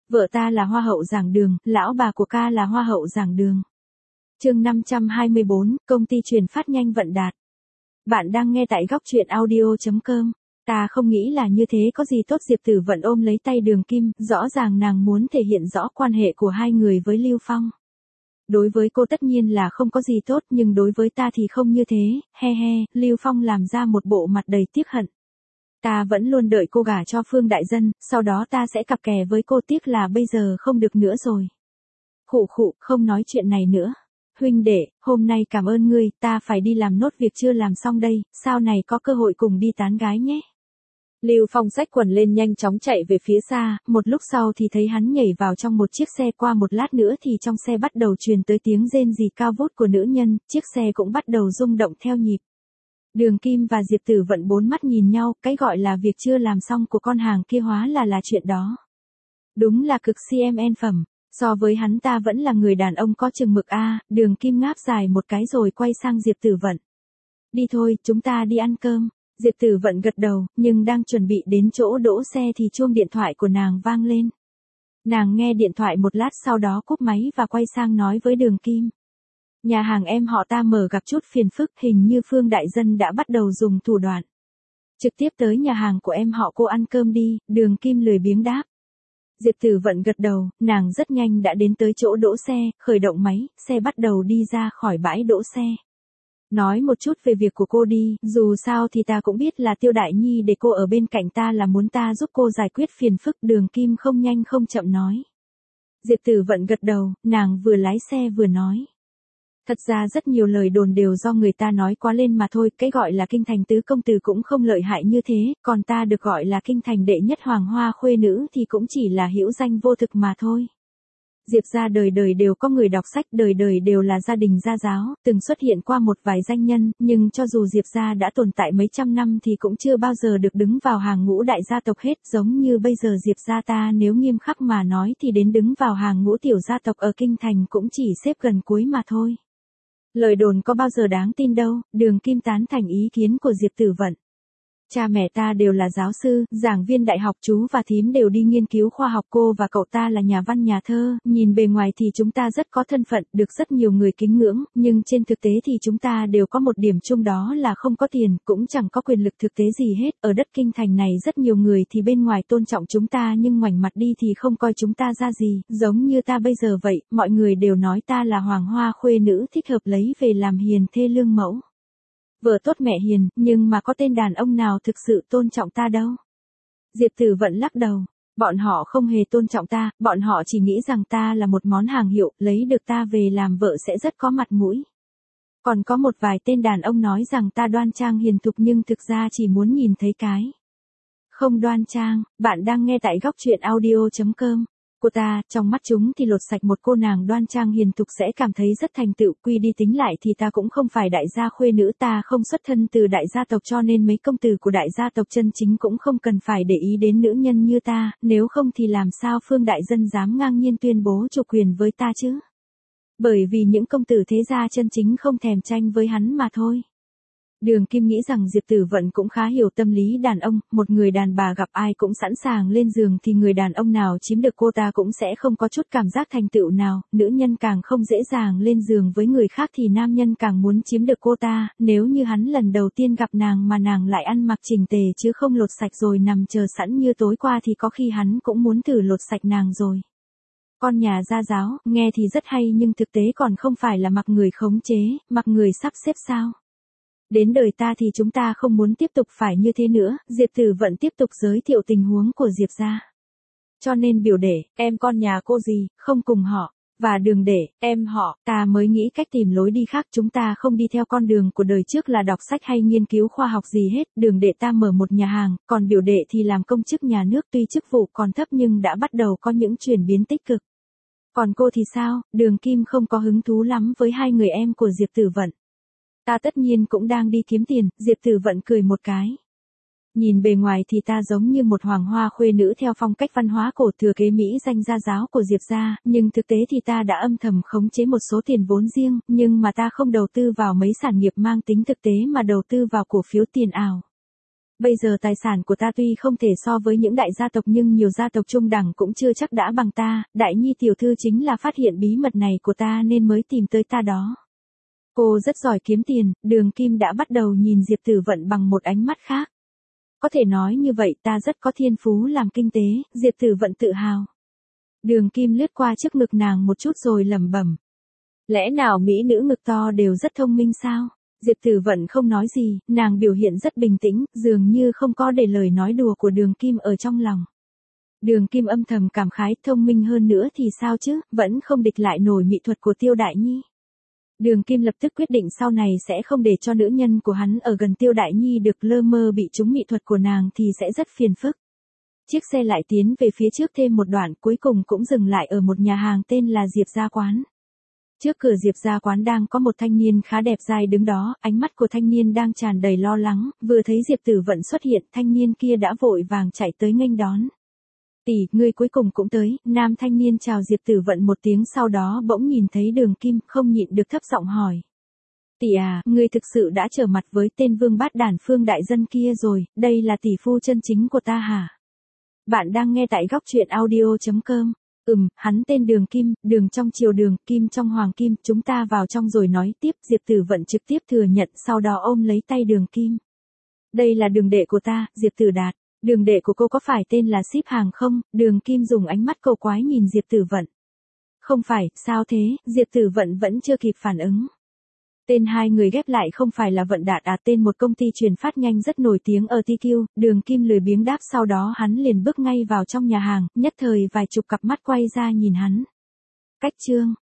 Vợ ta là hoa hậu giảng đường, lão bà của ca là hoa hậu giảng đường. Chương 524, công ty truyền phát nhanh Vận Đạt. Bạn đang nghe tại góc truyện audio.com. Ta không nghĩ là như thế có gì tốt. Diệp Tử Vận ôm lấy tay Đường Kim, rõ ràng nàng muốn thể hiện rõ quan hệ của hai người với Lưu Phong. Đối với cô tất nhiên là không có gì tốt, nhưng đối với ta thì không như thế, he he. Lưu Phong làm ra một bộ mặt đầy tiếc hận. Ta vẫn luôn đợi cô gả cho Phương Đại Dân, sau đó ta sẽ cặp kè với cô, tiếc là bây giờ không được nữa rồi. Khụ khụ, không nói chuyện này nữa. Huynh đệ, hôm nay cảm ơn ngươi, ta phải đi làm nốt việc chưa làm xong đây, sau này có cơ hội cùng đi tán gái nhé. Lưu Phong xách quần lên nhanh chóng chạy về phía xa, một lúc sau thì thấy hắn nhảy vào trong một chiếc xe, qua một lát nữa thì trong xe bắt đầu truyền tới tiếng rên rỉ cao vút của nữ nhân, chiếc xe cũng bắt đầu rung động theo nhịp. Đường Kim và Diệp Tử Vận bốn mắt nhìn nhau, cái gọi là việc chưa làm xong của con hàng kia hóa là chuyện đó. Đúng là cực CMN phẩm, so với hắn ta vẫn là người đàn ông có chừng mực a. Đường Kim ngáp dài một cái rồi quay sang Diệp Tử Vận. Đi thôi, chúng ta đi ăn cơm. Diệp Tử Vận gật đầu, nhưng đang chuẩn bị đến chỗ đỗ xe thì chuông điện thoại của nàng vang lên. Nàng nghe điện thoại một lát sau đó cúp máy và quay sang nói với Đường Kim. Nhà hàng em họ ta mở gặp chút phiền phức, hình như Phương Đại Dân đã bắt đầu dùng thủ đoạn. Trực tiếp tới nhà hàng của em họ cô ăn cơm đi. Đường Kim lười biếng đáp. Diệp Tử Vận gật đầu, nàng rất nhanh đã đến tới chỗ đỗ xe, khởi động máy, xe bắt đầu đi ra khỏi bãi đỗ xe. Nói một chút về việc của cô đi, dù sao thì ta cũng biết là Tiêu Đại Nhi để cô ở bên cạnh ta là muốn ta giúp cô giải quyết phiền phức. Đường Kim không nhanh không chậm nói. Diệp Tử Vận gật đầu, nàng vừa lái xe vừa nói. Thật ra rất nhiều lời đồn đều do người ta nói quá lên mà thôi, cái gọi là kinh thành tứ công tử cũng không lợi hại như thế, còn ta được gọi là kinh thành đệ nhất hoàng hoa khuê nữ thì cũng chỉ là hữu danh vô thực mà thôi. Diệp gia đời đời đều có người đọc sách, đời đời đều là gia đình gia giáo, từng xuất hiện qua một vài danh nhân, nhưng cho dù Diệp gia đã tồn tại mấy trăm năm thì cũng chưa bao giờ được đứng vào hàng ngũ đại gia tộc hết, giống như bây giờ Diệp gia ta nếu nghiêm khắc mà nói thì đến đứng vào hàng ngũ tiểu gia tộc ở kinh thành cũng chỉ xếp gần cuối mà thôi. Lời đồn có bao giờ đáng tin đâu. Đường Kim tán thành ý kiến của Diệp Tử Vận. Cha mẹ ta đều là giáo sư, giảng viên đại học, chú và thím đều đi nghiên cứu khoa học, cô và cậu ta là nhà văn nhà thơ, nhìn bề ngoài thì chúng ta rất có thân phận, được rất nhiều người kính ngưỡng, nhưng trên thực tế thì chúng ta đều có một điểm chung, đó là không có tiền, cũng chẳng có quyền lực thực tế gì hết. Ở đất kinh thành này rất nhiều người thì bên ngoài tôn trọng chúng ta nhưng ngoảnh mặt đi thì không coi chúng ta ra gì, giống như ta bây giờ vậy, mọi người đều nói ta là hoàng hoa khuê nữ thích hợp lấy về làm hiền thê lương mẫu. Vợ tốt mẹ hiền, nhưng mà có tên đàn ông nào thực sự tôn trọng ta đâu. Diệp Tử Vận lắc đầu, bọn họ không hề tôn trọng ta, bọn họ chỉ nghĩ rằng ta là một món hàng hiệu, lấy được ta về làm vợ sẽ rất có mặt mũi. Còn có một vài tên đàn ông nói rằng ta đoan trang hiền thục nhưng thực ra chỉ muốn nhìn thấy cái không đoan trang. Bạn đang nghe tại góc truyện audio.com. Cô ta, trong mắt chúng thì lột sạch một cô nàng đoan trang hiền thục sẽ cảm thấy rất thành tựu, quy đi tính lại thì ta cũng không phải đại gia khuê nữ, ta không xuất thân từ đại gia tộc cho nên mấy công tử của đại gia tộc chân chính cũng không cần phải để ý đến nữ nhân như ta, nếu không thì làm sao Phương Đại Dân dám ngang nhiên tuyên bố chủ quyền với ta chứ? Bởi vì những công tử thế gia chân chính không thèm tranh với hắn mà thôi. Đường Kim nghĩ rằng Diệp Tử Vận cũng khá hiểu tâm lý đàn ông, một người đàn bà gặp ai cũng sẵn sàng lên giường thì người đàn ông nào chiếm được cô ta cũng sẽ không có chút cảm giác thành tựu nào, nữ nhân càng không dễ dàng lên giường với người khác thì nam nhân càng muốn chiếm được cô ta, nếu như hắn lần đầu tiên gặp nàng mà nàng lại ăn mặc chỉnh tề chứ không lột sạch rồi nằm chờ sẵn như tối qua thì có khi hắn cũng muốn thử lột sạch nàng rồi. Con nhà gia giáo, nghe thì rất hay nhưng thực tế còn không phải là mặc người khống chế, mặc người sắp xếp sao? Đến đời ta thì chúng ta không muốn tiếp tục phải như thế nữa. Diệp Tử Vận tiếp tục giới thiệu tình huống của Diệp gia. Cho nên biểu đệ, em con nhà cô gì, không cùng họ, và Đường đệ, em họ, ta mới nghĩ cách tìm lối đi khác, chúng ta không đi theo con đường của đời trước là đọc sách hay nghiên cứu khoa học gì hết. Đường đệ ta mở một nhà hàng, còn biểu đệ thì làm công chức nhà nước, tuy chức vụ còn thấp nhưng đã bắt đầu có những chuyển biến tích cực. Còn cô thì sao? Đường Kim không có hứng thú lắm với hai người em của Diệp Tử Vận. Ta tất nhiên cũng đang đi kiếm tiền. Diệp Tử Vận cười một cái. Nhìn bề ngoài thì ta giống như một hoàng hoa khuê nữ theo phong cách văn hóa cổ thừa kế Mỹ danh gia giáo của Diệp gia, nhưng thực tế thì ta đã âm thầm khống chế một số tiền vốn riêng, nhưng mà ta không đầu tư vào mấy sản nghiệp mang tính thực tế mà đầu tư vào cổ phiếu tiền ảo. Bây giờ tài sản của ta tuy không thể so với những đại gia tộc nhưng nhiều gia tộc trung đẳng cũng chưa chắc đã bằng ta, Đại Nhi tiểu thư chính là phát hiện bí mật này của ta nên mới tìm tới ta đó. Cô rất giỏi kiếm tiền, Đường Kim đã bắt đầu nhìn Diệp Tử Vận bằng một ánh mắt khác. Có thể nói như vậy, ta rất có thiên phú làm kinh tế, Diệp Tử Vận tự hào. Đường Kim lướt qua trước ngực nàng một chút rồi lẩm bẩm. Lẽ nào mỹ nữ ngực to đều rất thông minh sao? Diệp Tử Vận không nói gì, nàng biểu hiện rất bình tĩnh, dường như không có để lời nói đùa của Đường Kim ở trong lòng. Đường Kim âm thầm cảm khái, thông minh hơn nữa thì sao chứ, vẫn không địch lại nổi mỹ thuật của Tiêu Đại Nhi. Đường Kim lập tức quyết định sau này sẽ không để cho nữ nhân của hắn ở gần Tiêu Đại Nhi được lơ mơ bị trúng mỹ thuật của nàng thì sẽ rất phiền phức. Chiếc xe lại tiến về phía trước thêm một đoạn, cuối cùng cũng dừng lại ở một nhà hàng tên là Diệp Gia Quán. Trước cửa Diệp Gia Quán đang có một thanh niên khá đẹp trai đứng đó, ánh mắt của thanh niên đang tràn đầy lo lắng, vừa thấy Diệp Tử Vận xuất hiện, thanh niên kia đã vội vàng chạy tới nghênh đón. Tỷ, ngươi cuối cùng cũng tới, nam thanh niên chào Diệp Tử Vận một tiếng sau đó bỗng nhìn thấy Đường Kim, không nhịn được thấp giọng hỏi. Tỷ à, ngươi thực sự đã trở mặt với tên vương bát đản Phương đại dân kia rồi, đây là tỷ phu chân chính của ta hả? Bạn đang nghe tại góc truyện audio.com. Hắn tên Đường Kim, đường trong triều đường, kim trong hoàng kim, chúng ta vào trong rồi nói tiếp, Diệp Tử Vận trực tiếp thừa nhận, sau đó ôm lấy tay Đường Kim. Đây là đường đệ của ta, Diệp Tử Đạt, đường đệ của cô có phải tên là Ship Hàng không? Đường Kim dùng ánh mắt cầu quái nhìn Diệp Tử Vận. Không phải, sao thế? Diệp Tử Vận vẫn chưa kịp phản ứng. Tên hai người ghép lại không phải là Vận Đạt à, tên một công ty truyền phát nhanh rất nổi tiếng ở TQ, Đường Kim lười biếng đáp, sau đó hắn liền bước ngay vào trong nhà hàng, nhất thời vài chục cặp mắt quay ra nhìn hắn. Cách chương